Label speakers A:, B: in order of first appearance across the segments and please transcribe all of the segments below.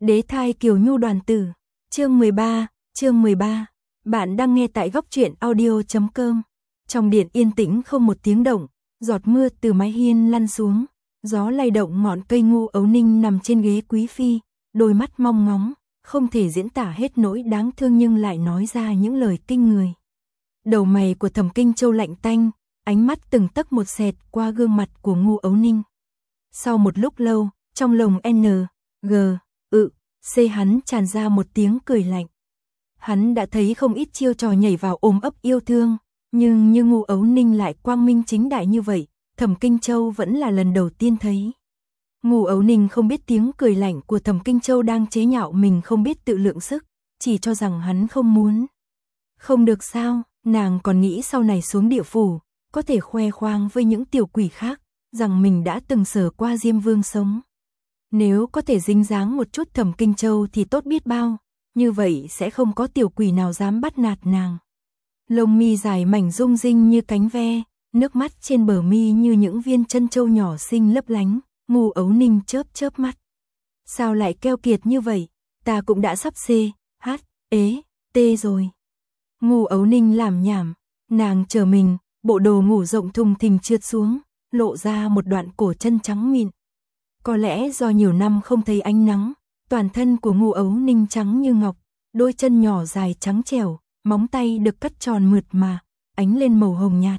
A: Đế thai Kiều Nhu đoàn tử. Chương 13. Bạn đang nghe tại góc truyện audio.com. Trong điện yên tĩnh không một tiếng động, giọt mưa từ mái hiên lăn xuống, gió lay động ngọn cây. Ngu Ấu Ninh nằm trên ghế quý phi, đôi mắt mong ngóng, không thể diễn tả hết nỗi đáng thương nhưng lại nói ra những lời kinh người. Đầu mày của Thẩm Kinh Châu lạnh tanh, ánh mắt từng tấc một xẹt qua gương mặt của Ngu Ấu Ninh. Sau một lúc lâu, trong lồng C hắn tràn ra một tiếng cười lạnh. Hắn đã thấy không ít chiêu trò nhảy vào ôm ấp yêu thương, nhưng như Ngu Ấu Ninh lại quang minh chính đại như vậy, Thẩm Kinh Châu vẫn là lần đầu tiên thấy. Ngu Ấu Ninh không biết tiếng cười lạnh của Thẩm Kinh Châu đang chế nhạo mình không biết tự lượng sức, chỉ cho rằng hắn không muốn. Không được sao, nàng còn nghĩ sau này xuống địa phủ, có thể khoe khoang với những tiểu quỷ khác, rằng mình đã từng sờ qua Diêm Vương sống. Nếu có thể dính dáng một chút Thẩm Kinh Châu thì tốt biết bao, như vậy sẽ không có tiểu quỷ nào dám bắt nạt nàng. Lông mi dài mảnh rung rinh như cánh ve, nước mắt trên bờ mi như những viên chân châu nhỏ xinh lấp lánh. Ngu Ấu Ninh chớp chớp mắt. Sao lại keo kiệt như vậy, ta cũng đã sắp CHT rồi. Ngu Ấu Ninh làm nhảm, nàng chờ mình, bộ đồ ngủ rộng thùng thình trượt xuống, lộ ra một đoạn cổ chân trắng mịn. Có lẽ do nhiều năm không thấy ánh nắng, toàn thân của Ngu Ấu Ninh trắng như ngọc, đôi chân nhỏ dài trắng trẻo, móng tay được cắt tròn mượt mà, ánh lên màu hồng nhạt.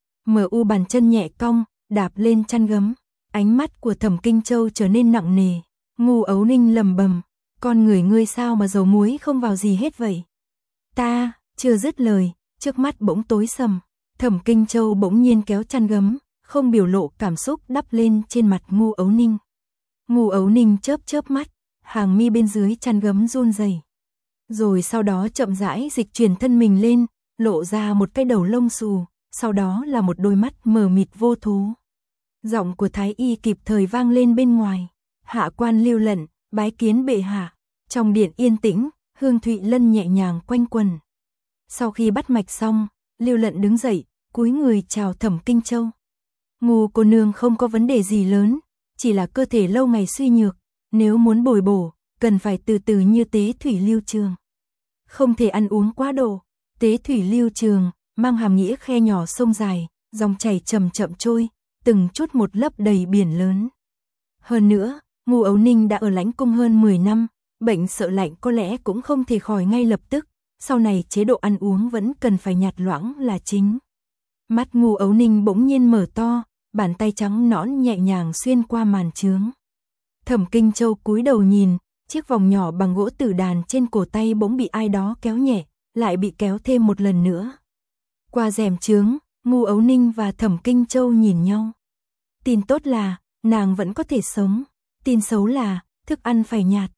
A: Bàn chân nhẹ cong, đạp lên chăn gấm, ánh mắt của Thẩm Kinh Châu trở nên nặng nề. Ngu Ấu Ninh lẩm bẩm, con người ngươi sao mà dầu muối không vào gì hết vậy? Ta, chưa dứt lời, trước mắt bỗng tối sầm, Thẩm Kinh Châu bỗng nhiên kéo chăn gấm, không biểu lộ cảm xúc đắp lên trên mặt Ngu Ấu Ninh. Ngu Ấu Ninh chớp chớp mắt, hàng mi bên dưới chăn gấm run rẩy. Rồi sau đó chậm rãi dịch chuyển thân mình lên, lộ ra một cái đầu lông xù, sau đó là một đôi mắt mờ mịt vô thố. Giọng của Thái Y kịp thời vang lên bên ngoài. Hạ quan Lưu Lận, bái kiến bệ hạ. Trong điện yên tĩnh, hương thụy lân nhẹ nhàng quanh quần. Sau khi bắt mạch xong, Lưu Lận đứng dậy, cúi người chào Thẩm Kinh Châu. Ngu cô nương không có vấn đề gì lớn, chỉ là cơ thể lâu ngày suy nhược, nếu muốn bồi bổ, cần phải từ từ như tế thủy lưu trường. Không thể ăn uống quá độ. Tế thủy lưu trường, mang hàm nghĩa khe nhỏ sông dài, dòng chảy chậm chậm trôi, từng chút một lấp đầy biển lớn. Hơn nữa, Ngu Ấu Ninh đã ở lãnh cung hơn 10 năm, bệnh sợ lạnh có lẽ cũng không thể khỏi ngay lập tức, sau này chế độ ăn uống vẫn cần phải nhạt loãng là chính. Mắt Ngu Ấu Ninh bỗng nhiên mở to, bàn tay trắng nõn nhẹ nhàng xuyên qua màn chướng. Thẩm Kinh Châu cúi đầu nhìn, chiếc vòng nhỏ bằng gỗ tử đàn trên cổ tay bỗng bị ai đó kéo nhẹ, lại bị kéo thêm một lần nữa. Qua rèm chướng, Ngu Ấu Ninh và Thẩm Kinh Châu nhìn nhau. Tin tốt là, nàng vẫn có thể sống. Tin xấu là, thức ăn phải nhạt.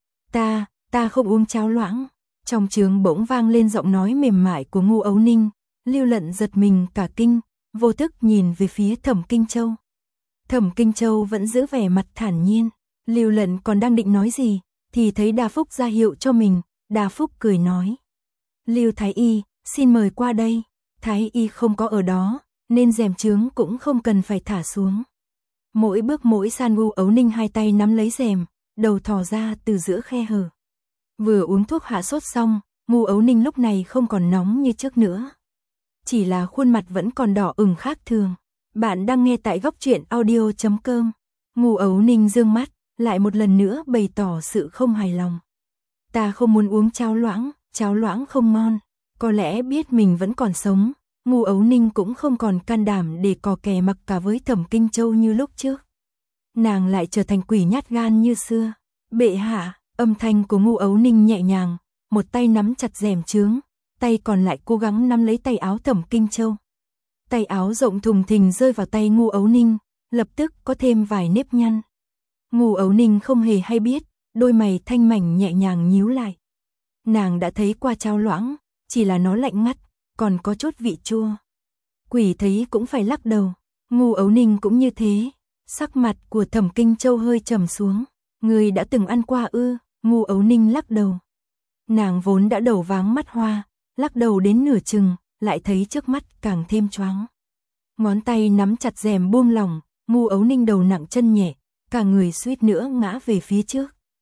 A: Ta không uống cháo loãng. Trong chướng bỗng vang lên giọng nói mềm mại của Ngu Ấu Ninh. Lưu Lận giật mình cả kinh, vô thức nhìn về phía Thẩm Kinh Châu. Thẩm Kinh Châu vẫn giữ vẻ mặt thản nhiên. Lưu Lận còn đang định nói gì, thì thấy Đa Phúc ra hiệu cho mình. Đa Phúc cười nói. Lưu Thái Y, xin mời qua đây. Thái Y không có ở đó, nên rèm chướng cũng không cần phải thả xuống. Mỗi bước mỗi san. Ngu Ấu Ninh hai tay nắm lấy rèm, đầu thò ra từ giữa khe hở. Vừa uống thuốc hạ sốt xong, Ngu Ấu Ninh lúc này không còn nóng như trước nữa. Chỉ là khuôn mặt vẫn còn đỏ ửng khác thường. Bạn đang nghe tại góc truyện audio.com. Ngu Ấu Ninh dương mắt, lại một lần nữa bày tỏ sự không hài lòng. Ta không muốn uống cháo loãng không ngon. Có lẽ biết mình vẫn còn sống, Ngu Ấu Ninh cũng không còn can đảm để cò kè mặc cả với Thẩm Kinh Châu như lúc trước. Nàng lại trở thành quỷ nhát gan như xưa. Bệ hạ, âm thanh của Ngu Ấu Ninh nhẹ nhàng, một tay nắm chặt rèm chướng, tay còn lại cố gắng nắm lấy tay áo Thẩm Kinh Châu. Tay áo rộng thùng thình rơi vào tay Ngu Ấu Ninh, lập tức có thêm vài nếp nhăn. Ngu Ấu Ninh không hề hay biết, đôi mày thanh mảnh nhẹ nhàng nhíu lại. Nàng đã thấy qua cháo loãng, chỉ là nó lạnh ngắt, còn có chút vị chua. Quỷ thấy cũng phải lắc đầu. Ngu Ấu Ninh cũng như thế. Sắc mặt của Thẩm Kinh Châu hơi trầm xuống. Người đã từng ăn qua ư? Ngu Ấu Ninh lắc đầu. Nàng vốn đã đầu váng mắt hoa, lắc đầu đến nửa chừng, lại thấy trước mắt càng thêm choáng. Ngón tay nắm chặt rèm buông lỏng, Ngu Ấu Ninh đầu nặng chân nhẹ, cả người suýt nữa ngã về phía trước.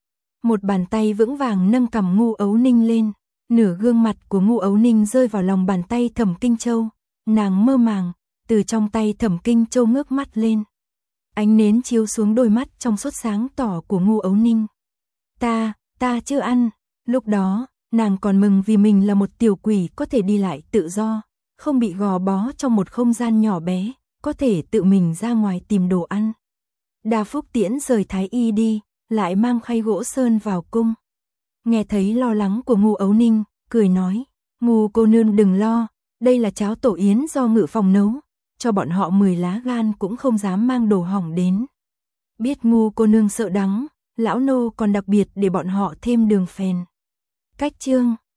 A: Một bàn tay vững vàng nâng cằm Ngu Ấu Ninh lên, nửa gương mặt của Ngu Ấu Ninh rơi vào lòng bàn tay Thẩm Kinh Châu, nàng mơ màng, từ trong tay Thẩm Kinh Châu ngước mắt lên. Ánh nến chiếu xuống đôi mắt trong suốt sáng tỏ của Ngu Ấu Ninh. Ta chưa ăn, lúc đó, nàng còn mừng vì mình là một tiểu quỷ có thể đi lại tự do, không bị gò bó trong một không gian nhỏ bé, có thể tự mình ra ngoài tìm đồ ăn. Đa Phúc Tiễn rời Thái Y đi, lại mang khay gỗ sơn vào cung. Nghe thấy lo lắng của Ngu Ấu Ninh, cười nói, Ngu cô nương đừng lo, đây là cháo tổ yến do Ngự Phòng nấu, cho bọn họ 10 lá gan cũng không dám mang đồ hỏng đến. Biết Ngu cô nương sợ đắng, lão nô còn đặc biệt để bọn họ thêm đường phèn. Cách chương